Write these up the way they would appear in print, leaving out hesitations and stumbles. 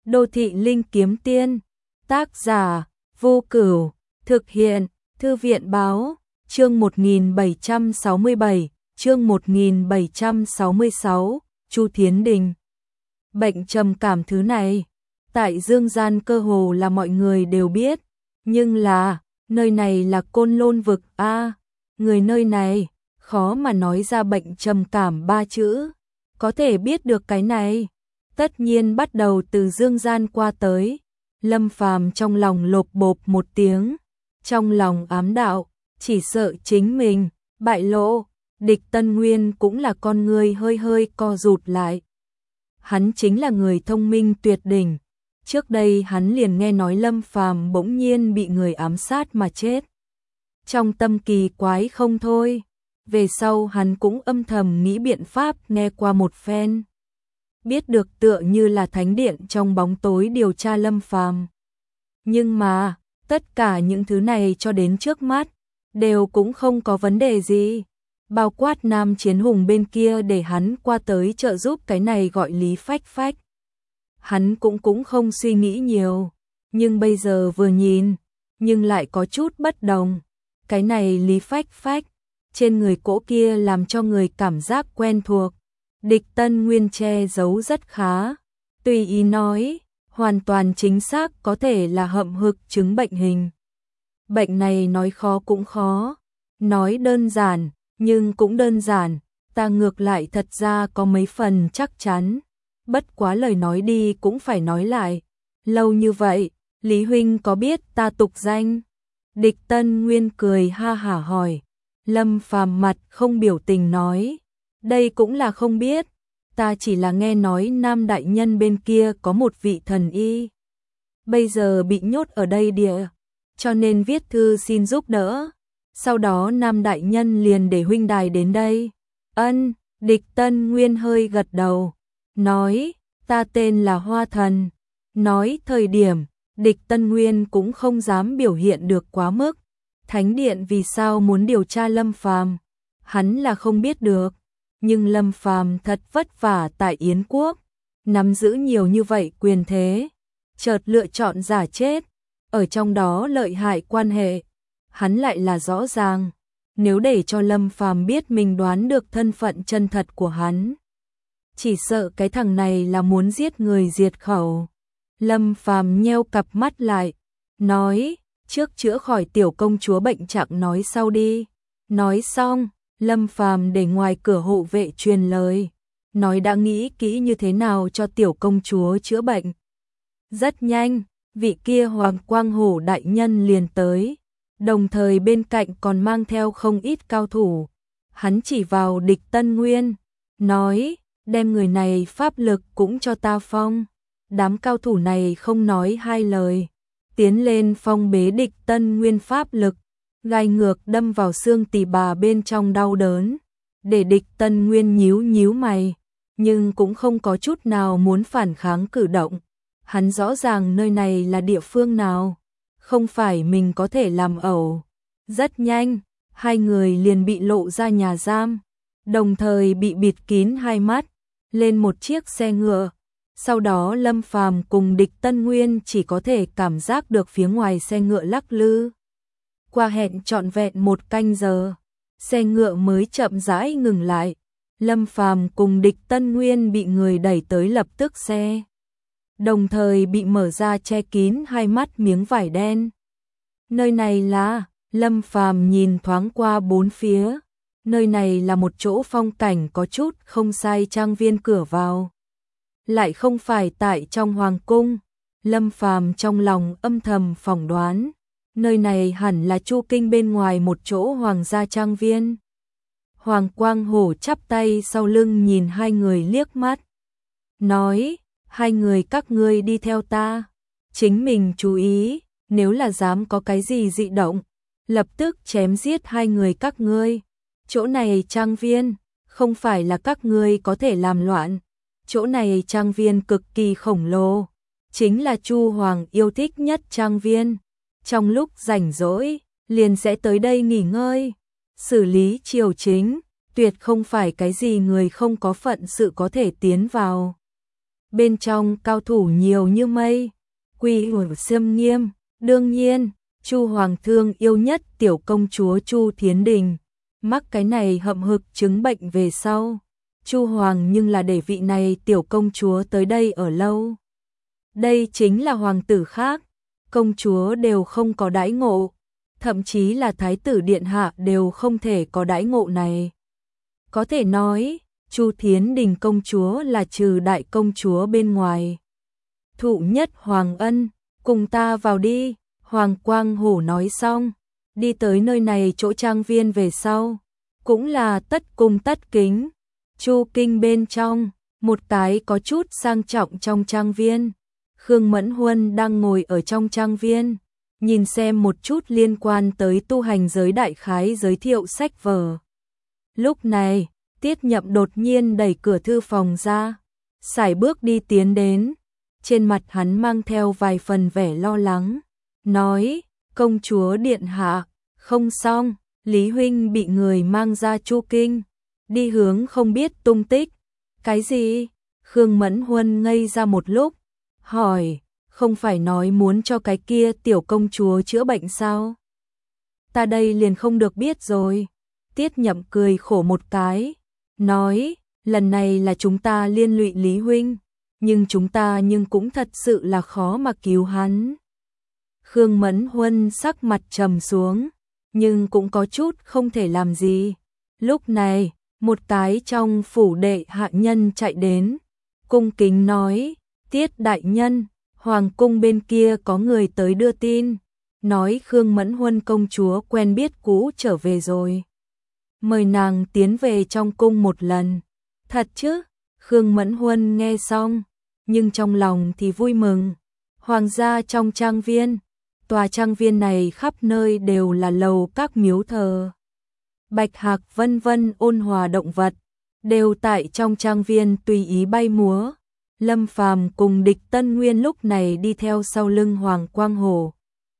Đô thị linh kiếm tiên, tác giả, Vô Cửu, thực hiện, Thư viện báo, chương 1767, chương 1766, Chu Thiến Đình. Bệnh trầm cảm thứ này, tại dương gian cơ hồ là mọi người đều biết, nhưng là, nơi này là Côn Lôn vực a, người nơi này, khó mà nói ra bệnh trầm cảm ba chữ, có thể biết được cái này. Tất nhiên bắt đầu từ dương gian qua tới, Lâm Phàm trong lòng lộp bộp một tiếng, trong lòng ám đạo, chỉ sợ chính mình, bại lộ, Địch Tân Nguyên cũng là con người hơi hơi co rụt lại. Hắn chính là người thông minh tuyệt đỉnh, trước đây hắn liền nghe nói Lâm Phàm bỗng nhiên bị người ám sát mà chết. Trong tâm kỳ quái không thôi, về sau hắn cũng âm thầm nghĩ biện pháp nghe qua một phen. Biết được tựa như là thánh điện trong bóng tối điều tra Lâm Phàm. Nhưng mà, tất cả những thứ này cho đến trước mắt, đều cũng không có vấn đề gì. Bao quát Nam Chiến Hùng bên kia để hắn qua tới trợ giúp cái này gọi Lý Phách Phách. Hắn cũng không suy nghĩ nhiều, nhưng bây giờ vừa nhìn, nhưng lại có chút bất đồng. Cái này Lý Phách Phách, trên người cỗ kia làm cho người cảm giác quen thuộc. Địch Tân Nguyên che giấu rất khá, tùy ý nói, hoàn toàn chính xác có thể là hậm hực chứng bệnh hình. Bệnh này nói khó cũng khó, nói đơn giản, nhưng cũng đơn giản, ta ngược lại thật ra có mấy phần chắc chắn. Bất quá lời nói đi cũng phải nói lại, lâu như vậy, Lý Huynh có biết ta tục danh? Địch Tân Nguyên cười ha hả hỏi, Lâm Phàm mặt không biểu tình nói. Đây cũng là không biết, ta chỉ là nghe nói Nam đại nhân bên kia có một vị thần y. Bây giờ bị nhốt ở đây địa, cho nên viết thư xin giúp đỡ. Sau đó Nam đại nhân liền để huynh đài đến đây. Ân, Địch Tân Nguyên hơi gật đầu, nói, ta tên là Hoa Thần. Nói thời điểm, Địch Tân Nguyên cũng không dám biểu hiện được quá mức. Thánh điện vì sao muốn điều tra Lâm Phàm, hắn là không biết được. Nhưng Lâm Phàm thật vất vả tại Yến Quốc, nắm giữ nhiều như vậy quyền thế, chợt lựa chọn giả chết, ở trong đó lợi hại quan hệ, hắn lại là rõ ràng, nếu để cho Lâm Phàm biết mình đoán được thân phận chân thật của hắn, chỉ sợ cái thằng này là muốn giết người diệt khẩu. Lâm Phàm nheo cặp mắt lại, nói, trước chữa khỏi tiểu công chúa bệnh trạng nói sau đi. Nói xong, Lâm Phàm để ngoài cửa hộ vệ truyền lời, nói đã nghĩ kỹ như thế nào cho tiểu công chúa chữa bệnh. Rất nhanh, vị kia Hoàng Quang Hổ đại nhân liền tới, đồng thời bên cạnh còn mang theo không ít cao thủ. Hắn chỉ vào Địch Tân Nguyên, nói, đem người này pháp lực cũng cho ta phong. Đám cao thủ này không nói hai lời, tiến lên phong bế Địch Tân Nguyên pháp lực. Gai ngược đâm vào xương tỳ bà bên trong đau đớn, để Địch Tân Nguyên nhíu nhíu mày, nhưng cũng không có chút nào muốn phản kháng cử động. Hắn rõ ràng nơi này là địa phương nào, không phải mình có thể làm ẩu. Rất nhanh, hai người liền bị lộ ra nhà giam, đồng thời bị bịt kín hai mắt, lên một chiếc xe ngựa. Sau đó Lâm Phàm cùng Địch Tân Nguyên chỉ có thể cảm giác được phía ngoài xe ngựa lắc lư. Qua hẹn trọn vẹn một canh giờ, xe ngựa mới chậm rãi ngừng lại. Lâm Phàm cùng Địch Tân Nguyên bị người đẩy tới lập tức xe, đồng thời bị mở ra che kín hai mắt miếng vải đen. Nơi này là, Lâm Phàm nhìn thoáng qua bốn phía, nơi này là một chỗ phong cảnh có chút không sai trang viên, cửa vào lại không phải tại trong hoàng cung. Lâm Phàm trong lòng âm thầm phỏng đoán, nơi này hẳn là Chu Kinh bên ngoài một chỗ hoàng gia trang viên. Hoàng Quang Hổ chắp tay sau lưng nhìn hai người liếc mắt, nói, hai người các ngươi đi theo ta, chính mình chú ý, nếu là dám có cái gì dị động, lập tức chém giết hai người các ngươi. Chỗ này trang viên, không phải là các ngươi có thể làm loạn, chỗ này trang viên cực kỳ khổng lồ, chính là Chu Hoàng yêu thích nhất trang viên. Trong lúc rảnh rỗi, liền sẽ tới đây nghỉ ngơi, xử lý triều chính, tuyệt không phải cái gì người không có phận sự có thể tiến vào. bên trong cao thủ nhiều như mây, quy củ xiêm nghiêm, đương nhiên, Chu Hoàng thương yêu nhất tiểu công chúa Chu Thiến Đình, mắc cái này hậm hực chứng bệnh về sau. Chu Hoàng nhưng là để vị này tiểu công chúa tới đây ở lâu. Đây chính là hoàng tử khác, công chúa đều không có đãi ngộ, thậm chí là thái tử điện hạ đều không thể có đãi ngộ này. Có thể nói, Chu Thiến Đình công chúa là trừ đại công chúa bên ngoài. Thụ nhất hoàng ân, cùng ta vào đi, Hoàng Quang Hổ nói xong, đi tới nơi này chỗ trang viên về sau, cũng là tất cung tất kính. Chu Kinh bên trong, một cái có chút sang trọng trong trang viên. Khương Mẫn Huân đang ngồi ở trong trang viên, nhìn xem một chút liên quan tới tu hành giới đại khái giới thiệu sách vở. Lúc này, Tiết Nhậm đột nhiên đẩy cửa thư phòng ra, sải bước đi tiến đến, trên mặt hắn mang theo vài phần vẻ lo lắng, nói, công chúa điện hạ, không xong, Lý huynh bị người mang ra Chu Kinh, đi hướng không biết tung tích. Cái gì? Khương Mẫn Huân ngây ra một lúc, hỏi, không phải nói muốn cho cái kia tiểu công chúa chữa bệnh sao? Ta đây liền không được biết rồi. Tiết Nhậm cười khổ một cái, nói, lần này là chúng ta liên lụy Lý huynh, nhưng chúng ta cũng thật sự là khó mà cứu hắn. Khương Mẫn Huân sắc mặt trầm xuống, nhưng cũng có chút không thể làm gì. Lúc này, một cái trong phủ đệ hạ nhân chạy đến, cung kính nói, Tiết đại nhân, hoàng cung bên kia có người tới đưa tin, nói Khương Mẫn Huân công chúa quen biết cũ trở về rồi. Mời nàng tiến về trong cung một lần. Thật chứ? Khương Mẫn Huân nghe xong, nhưng trong lòng thì vui mừng. Hoàng gia trong trang viên, tòa trang viên này khắp nơi đều là lầu các miếu thờ. Bạch hạc vân vân ôn hòa động vật, đều tại trong trang viên tùy ý bay múa. Lâm Phàm cùng Địch Tân Nguyên lúc này đi theo sau lưng Hoàng Quang Hổ.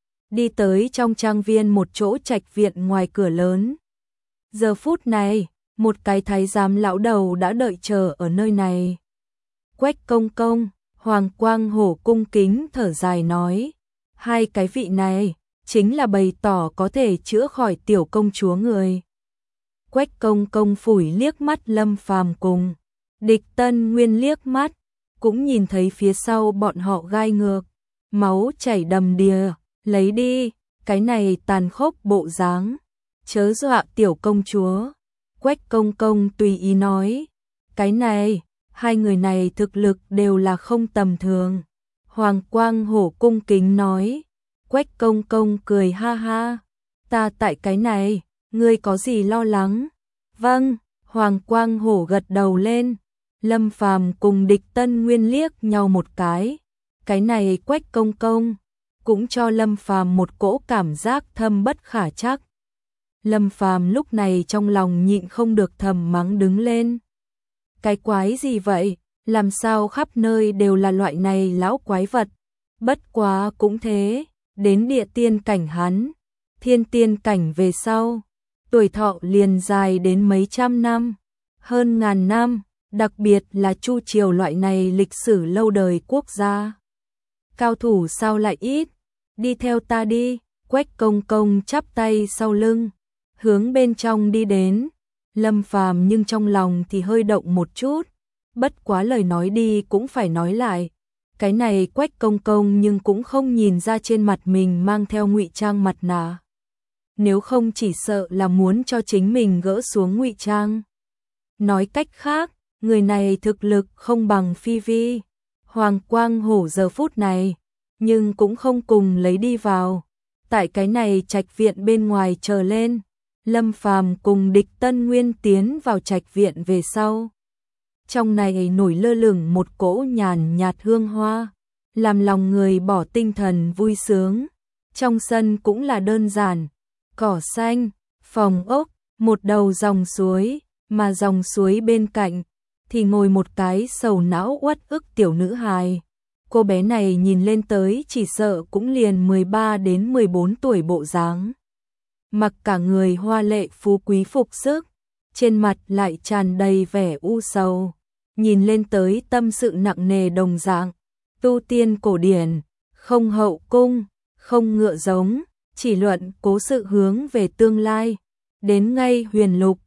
Đi tới trong trang viên một chỗ trạch viện ngoài cửa lớn. Giờ phút này, một cái thái giám lão đầu đã đợi chờ ở nơi này. Quách công công, Hoàng Quang Hổ cung kính thở dài nói, hai cái vị này chính là bày tỏ có thể chữa khỏi tiểu công chúa người. Quách công công phủi liếc mắt Lâm Phàm cùng Địch Tân Nguyên liếc mắt, cũng nhìn thấy phía sau bọn họ gai ngược, máu chảy đầm đìa, lấy đi, cái này tàn khốc bộ dáng, chớ dọa tiểu công chúa. Quách công công tùy ý nói, cái này, hai người này thực lực đều là không tầm thường. Hoàng Quang Hổ cung kính nói, Quách công công cười ha ha, ta tại cái này, ngươi có gì lo lắng? Vâng, Hoàng Quang Hổ gật đầu lên. Lâm Phàm cùng Địch Tân Nguyên liếc nhau một cái này Quách công công cũng cho Lâm Phàm một cỗ cảm giác thâm bất khả trắc. Lâm Phàm lúc này trong lòng nhịn không được thầm mắng đứng lên. Cái quái gì vậy, làm sao khắp nơi đều là loại này lão quái vật, bất quá cũng thế, đến địa tiên cảnh hắn, thiên tiên cảnh về sau, tuổi thọ liền dài đến mấy trăm năm, hơn ngàn năm. Đặc biệt là Chu triều loại này lịch sử lâu đời quốc gia. Cao thủ sao lại ít? Đi theo ta đi. Quách công công chắp tay sau lưng, hướng bên trong đi đến. Lâm Phàm nhưng trong lòng thì hơi động một chút. Bất quá lời nói đi cũng phải nói lại. Cái này Quách công công nhưng cũng không nhìn ra trên mặt mình mang theo ngụy trang mặt nạ. Nếu không chỉ sợ là muốn cho chính mình gỡ xuống ngụy trang. Nói cách khác, người này thực lực không bằng Phi Vi. Hoàng Quang Hổ giờ phút này, nhưng cũng không cùng lấy đi vào. Tại cái này trạch viện bên ngoài chờ lên, Lâm Phàm cùng Địch Tân Nguyên tiến vào trạch viện về sau. Trong này nổi lơ lửng một cỗ nhàn nhạt hương hoa, làm lòng người bỏ tinh thần vui sướng. Trong sân cũng là đơn giản, cỏ xanh, phòng ốc, một đầu dòng suối, mà dòng suối bên cạnh thì ngồi một cái sầu não uất ức tiểu nữ hài. Cô bé này nhìn lên tới chỉ sợ cũng liền 13 đến 14 tuổi bộ dáng. Mặc cả người hoa lệ phú quý phục sức, trên mặt lại tràn đầy vẻ u sầu. nhìn lên tới tâm sự nặng nề đồng dạng. Tu tiên cổ điển, không hậu cung, không ngựa giống, chỉ luận cố sự hướng về tương lai. Đến ngay huyền lục,